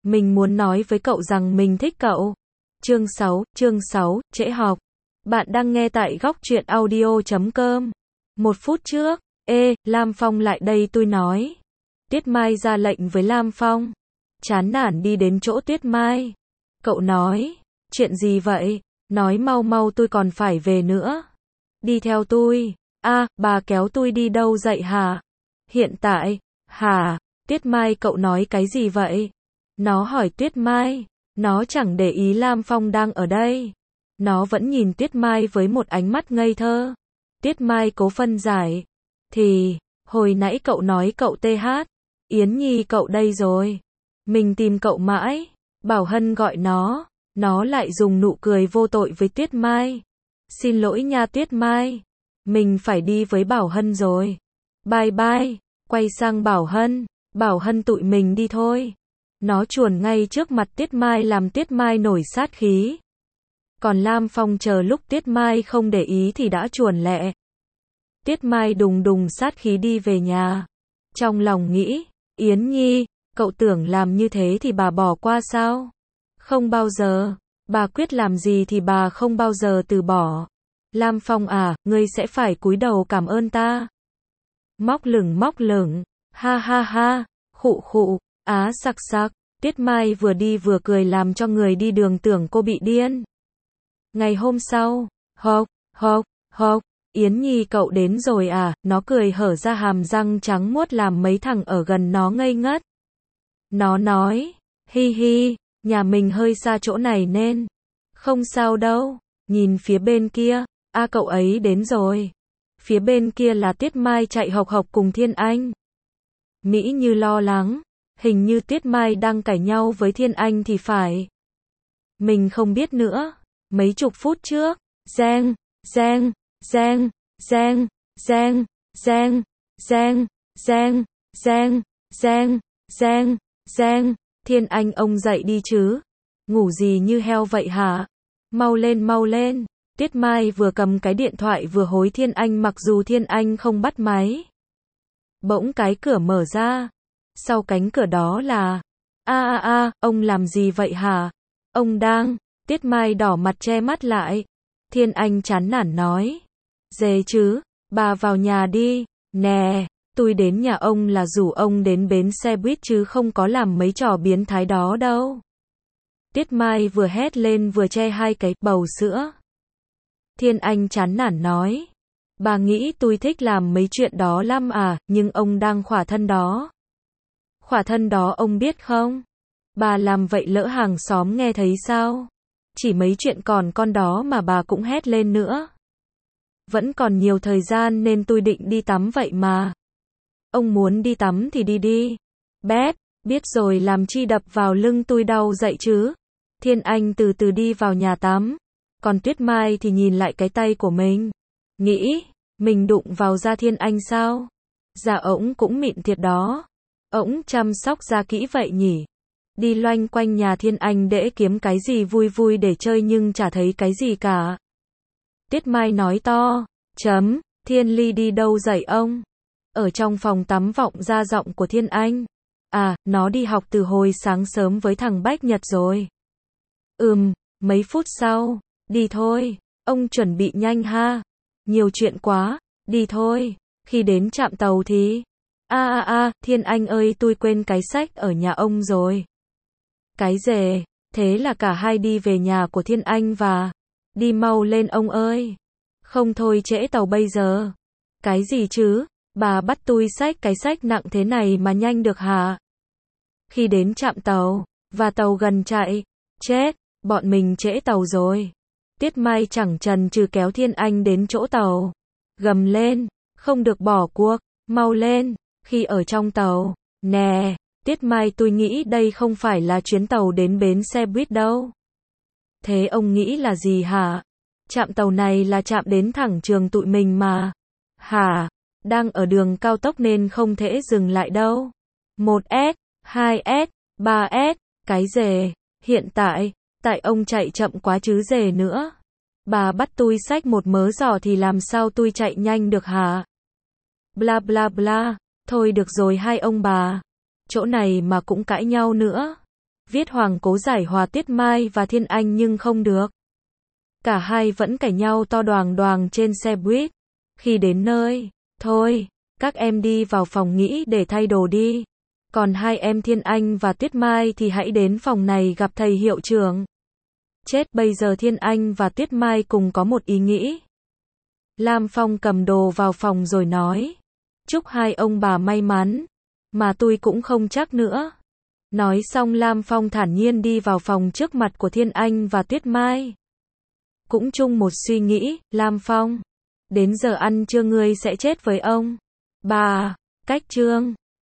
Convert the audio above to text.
Mình muốn nói với cậu rằng mình thích cậu. Chương 6, trễ học. Bạn đang nghe tại góc truyện audio.com. 1 phút trước, Lam Phong lại đây tôi nói. Tuyết Mai ra lệnh với Lam Phong. Chán nản đi đến chỗ Tuyết Mai. Cậu nói, chuyện gì vậy? Nói mau mau tôi còn phải về nữa. Đi theo tôi. Bà kéo tôi đi đâu dậy hả? Hiện tại, hả? Tuyết Mai cậu nói cái gì vậy? Nó hỏi Tuyết Mai. Nó chẳng để ý Lam Phong đang ở đây. Nó vẫn nhìn Tuyết Mai với một ánh mắt ngây thơ. Tuyết Mai cố phân giải. Thì, hồi nãy cậu nói cậu TH. Yến Nhi cậu đây rồi. Mình tìm cậu mãi. Bảo Hân gọi nó. Nó lại dùng nụ cười vô tội với Tuyết Mai. Xin lỗi nha Tuyết Mai. Mình phải đi với Bảo Hân rồi. Bye bye. Quay sang Bảo Hân. Bảo Hân tụi mình đi thôi. Nó chuồn ngay trước mặt Tuyết Mai làm Tuyết Mai nổi sát khí. Còn Lam Phong chờ lúc Tuyết Mai không để ý thì đã chuồn lẹ. Tuyết Mai đùng đùng sát khí đi về nhà. Trong lòng nghĩ, Yến Nhi, cậu tưởng làm như thế thì bà bỏ qua sao? Không bao giờ. Bà quyết làm gì thì bà không bao giờ từ bỏ. Lam Phong ngươi sẽ phải cúi đầu cảm ơn ta. Móc lửng, ha ha ha, khụ khụ, sặc sặc. Tuyết Mai vừa đi vừa cười làm cho người đi đường tưởng cô bị điên. Ngày hôm sau, hộc, Yến Nhi cậu đến rồi nó cười hở ra hàm răng trắng muốt làm mấy thằng ở gần nó ngây ngất. Nó nói, hi hi, nhà mình hơi xa chỗ này nên. Không sao đâu, nhìn phía bên kia, cậu ấy đến rồi. Phía bên kia là Tuyết Mai chạy hộc cùng Thiên Anh. Mỹ Như lo lắng, hình như Tuyết Mai đang cãi nhau với Thiên Anh thì phải. Mình không biết nữa, mấy chục phút trước, Giang, Thiên Anh ông dậy đi chứ, ngủ gì như heo vậy hả? Mau lên, Tuyết Mai vừa cầm cái điện thoại vừa hối Thiên Anh mặc dù Thiên Anh không bắt máy. Bỗng cái cửa mở ra, sau cánh cửa đó là, ông làm gì vậy hả? Ông đang, Tuyết Mai đỏ mặt che mắt lại. Thiên Anh chán nản nói, dề chứ, bà vào nhà đi, nè, tôi đến nhà ông là rủ ông đến bến xe buýt chứ không có làm mấy trò biến thái đó đâu. Tuyết Mai vừa hét lên vừa che hai cái bầu sữa. Thiên Anh chán nản nói, bà nghĩ tôi thích làm mấy chuyện đó lắm nhưng ông đang khỏa thân đó. Khỏa thân đó ông biết không? Bà làm vậy lỡ hàng xóm nghe thấy sao? Chỉ mấy chuyện còn con đó mà bà cũng hét lên nữa. Vẫn còn nhiều thời gian nên tôi định đi tắm vậy mà. Ông muốn đi tắm thì đi đi. Biết rồi làm chi đập vào lưng tôi đau dậy chứ. Thiên Anh từ từ đi vào nhà tắm. Còn Tuyết Mai thì nhìn lại cái tay của mình. Nghĩ, mình đụng vào da Thiên Anh sao? Da ổng cũng mịn thiệt đó. Ổng chăm sóc da kỹ vậy nhỉ? Đi loanh quanh nhà Thiên Anh để kiếm cái gì vui vui để chơi nhưng chả thấy cái gì cả. Tuyết Mai nói to, Thiên Ly đi đâu dậy ông? Ở trong phòng tắm vọng ra giọng của Thiên Anh. Nó đi học từ hồi sáng sớm với thằng Bách Nhật rồi. Mấy phút sau, đi thôi, ông chuẩn bị nhanh ha. Nhiều chuyện quá, đi thôi, khi đến trạm tàu thì... Thiên Anh ơi tôi quên cái sách ở nhà ông rồi. Cái dề, thế là cả hai đi về nhà của Thiên Anh và... Đi mau lên ông ơi. Không thôi trễ tàu bây giờ. Cái gì chứ, bà bắt tôi xách cái sách nặng thế này mà nhanh được hả? Khi đến trạm tàu, và tàu gần chạy, chết, bọn mình trễ tàu rồi. Tuyết Mai chẳng chần chừ kéo Thiên Anh đến chỗ tàu. Gầm lên, không được bỏ cuộc, mau lên. Khi ở trong tàu, nè, Tuyết Mai tôi nghĩ đây không phải là chuyến tàu đến bến xe buýt đâu. Thế ông nghĩ là gì hả? Trạm tàu này là trạm đến thẳng trường tụi mình mà. Hả? Đang ở đường cao tốc nên không thể dừng lại đâu. 1S, 2S, 3S, cái dề. Hiện tại ông chạy chậm quá chứ dề nữa. Bà bắt tôi xách một mớ giỏ thì làm sao tôi chạy nhanh được hả? Bla bla bla. Thôi được rồi hai ông bà. Chỗ này mà cũng cãi nhau nữa. Viết Hoàng cố giải hòa Tiết Mai và Thiên Anh nhưng không được. Cả hai vẫn cãi nhau to đoàng đoàng trên xe buýt. Khi đến nơi, thôi, các em đi vào phòng nghỉ để thay đồ đi. Còn hai em Thiên Anh và Tiết Mai thì hãy đến phòng này gặp thầy hiệu trưởng. Chết, bây giờ Thiên Anh và Tiết Mai cùng có một ý nghĩ. Lam Phong cầm đồ vào phòng rồi nói. Chúc hai ông bà may mắn. Mà tôi cũng không chắc nữa. Nói xong Lam Phong thản nhiên đi vào phòng trước mặt của Thiên Anh và Tiết Mai. Cũng chung một suy nghĩ, Lam Phong. Đến giờ ăn trưa ngươi sẽ chết với ông. Bà, cách Trương.